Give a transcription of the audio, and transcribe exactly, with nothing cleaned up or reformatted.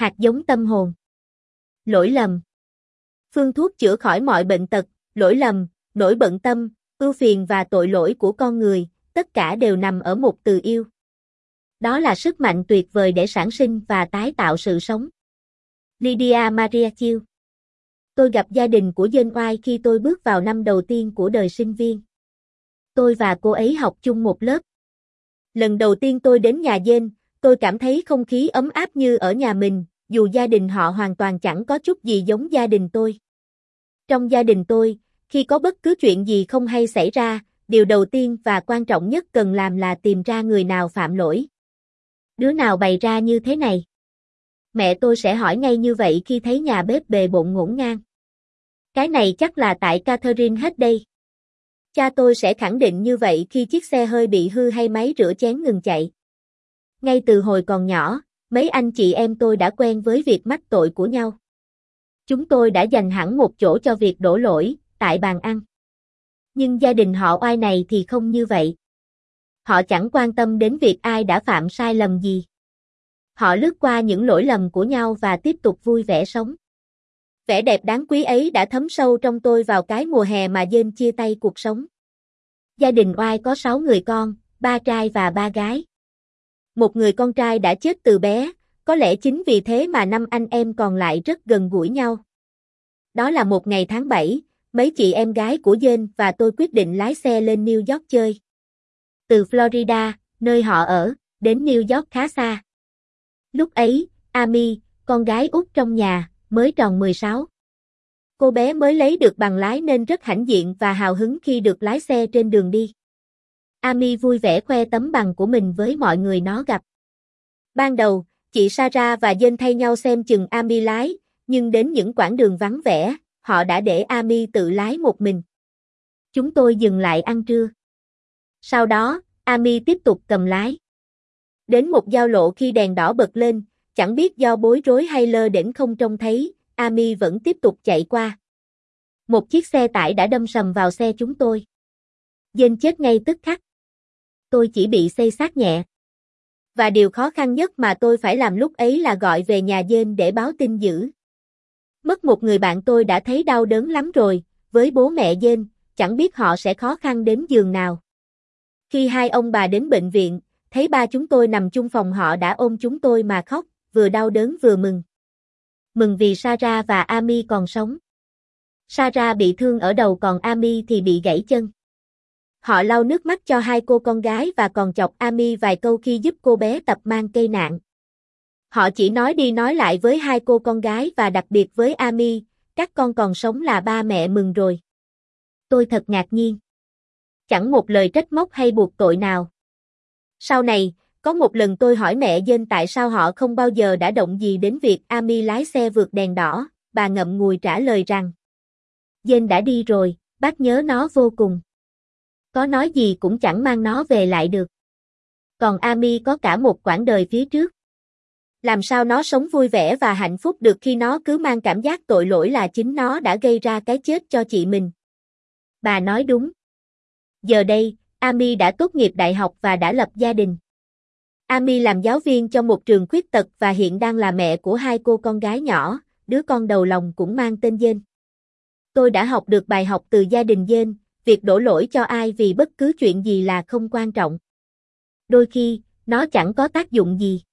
hạt giống tâm hồn. Lỗi lầm. Phương thuốc chữa khỏi mọi bệnh tật, lỗi lầm, nỗi bận tâm, ưu phiền và tội lỗi của con người, tất cả đều nằm ở một từ yêu. Đó là sức mạnh tuyệt vời để sản sinh và tái tạo sự sống. Lydia Maria Chiêu. Tôi gặp gia đình của Jane White khi tôi bước vào năm đầu tiên của đời sinh viên. Tôi và cô ấy học chung một lớp. Lần đầu tiên tôi đến nhà Jane, tôi cảm thấy không khí ấm áp như ở nhà mình, dù gia đình họ hoàn toàn chẳng có chút gì giống gia đình tôi. Trong gia đình tôi, khi có bất cứ chuyện gì không hay xảy ra, điều đầu tiên và quan trọng nhất cần làm là tìm ra người nào phạm lỗi. Đứa nào bày ra như thế này? Mẹ tôi sẽ hỏi ngay như vậy khi thấy nhà bếp bề bộn ngổn ngang. Cái này chắc là tại Catherine hết đây. Cha tôi sẽ khẳng định như vậy khi chiếc xe hơi bị hư hay máy rửa chén ngừng chạy. Ngay từ hồi còn nhỏ, mấy anh chị em tôi đã quen với việc mắc tội của nhau. Chúng tôi đã dành hẳn một chỗ cho việc đổ lỗi, tại bàn ăn. Nhưng gia đình họ Oai này thì không như vậy. Họ chẳng quan tâm đến việc ai đã phạm sai lầm gì. Họ lướt qua những lỗi lầm của nhau và tiếp tục vui vẻ sống. Vẻ đẹp đáng quý ấy đã thấm sâu trong tôi vào cái mùa hè mà Jane chia tay cuộc sống. Gia đình Oai có sáu người con, ba trai và ba gái. Một người con trai đã chết từ bé, có lẽ chính vì thế mà năm anh em còn lại rất gần gũi nhau. Đó là một ngày tháng bảy, mấy chị em gái của Jane và tôi quyết định lái xe lên New York chơi. Từ Florida, nơi họ ở, đến New York khá xa. Lúc ấy, Amy, con gái út trong nhà, mới tròn mười sáu. Cô bé mới lấy được bằng lái nên rất hãnh diện và hào hứng khi được lái xe trên đường đi. Amy vui vẻ khoe tấm bằng của mình với mọi người nó gặp. Ban đầu, chị Sarah và Jane thay nhau xem chừng Amy lái, nhưng đến những quãng đường vắng vẻ, họ đã để Amy tự lái một mình. Chúng tôi dừng lại ăn trưa. Sau đó, Amy tiếp tục cầm lái. Đến một giao lộ khi đèn đỏ bật lên, chẳng biết do bối rối hay lơ đễnh không trông thấy, Amy vẫn tiếp tục chạy qua. Một chiếc xe tải đã đâm sầm vào xe chúng tôi. Jane chết ngay tức khắc. Tôi chỉ bị xây xát nhẹ. Và điều khó khăn nhất mà tôi phải làm lúc ấy là gọi về nhà Jane để báo tin dữ. Mất một người bạn tôi đã thấy đau đớn lắm rồi, với bố mẹ Jane, chẳng biết họ sẽ khó khăn đến giường nào. Khi hai ông bà đến bệnh viện, thấy ba chúng tôi nằm chung phòng họ đã ôm chúng tôi mà khóc, vừa đau đớn vừa mừng. Mừng vì Sarah và Amy còn sống. Sarah bị thương ở đầu còn Amy thì bị gãy chân. Họ lau nước mắt cho hai cô con gái và còn chọc Amy vài câu khi giúp cô bé tập mang cây nạng. Họ chỉ nói đi nói lại với hai cô con gái và đặc biệt với Amy, các con còn sống là ba mẹ mừng rồi. Tôi thật ngạc nhiên. Chẳng một lời trách móc hay buộc tội nào. Sau này, có một lần tôi hỏi mẹ Jane tại sao họ không bao giờ đã động gì đến việc Amy lái xe vượt đèn đỏ, bà ngậm ngùi trả lời rằng Jane đã đi rồi, bác nhớ nó vô cùng. Có nói gì cũng chẳng mang nó về lại được. Còn Amy có cả một quãng đời phía trước. Làm sao nó sống vui vẻ và hạnh phúc được khi nó cứ mang cảm giác tội lỗi là chính nó đã gây ra cái chết cho chị mình. Bà nói đúng. Giờ đây, Amy đã tốt nghiệp đại học và đã lập gia đình. Amy làm giáo viên cho một trường khuyết tật và hiện đang là mẹ của hai cô con gái nhỏ, đứa con đầu lòng cũng mang tên Jane. Tôi đã học được bài học từ gia đình Jane, việc đổ lỗi cho ai vì bất cứ chuyện gì là không quan trọng. Đôi khi, nó chẳng có tác dụng gì.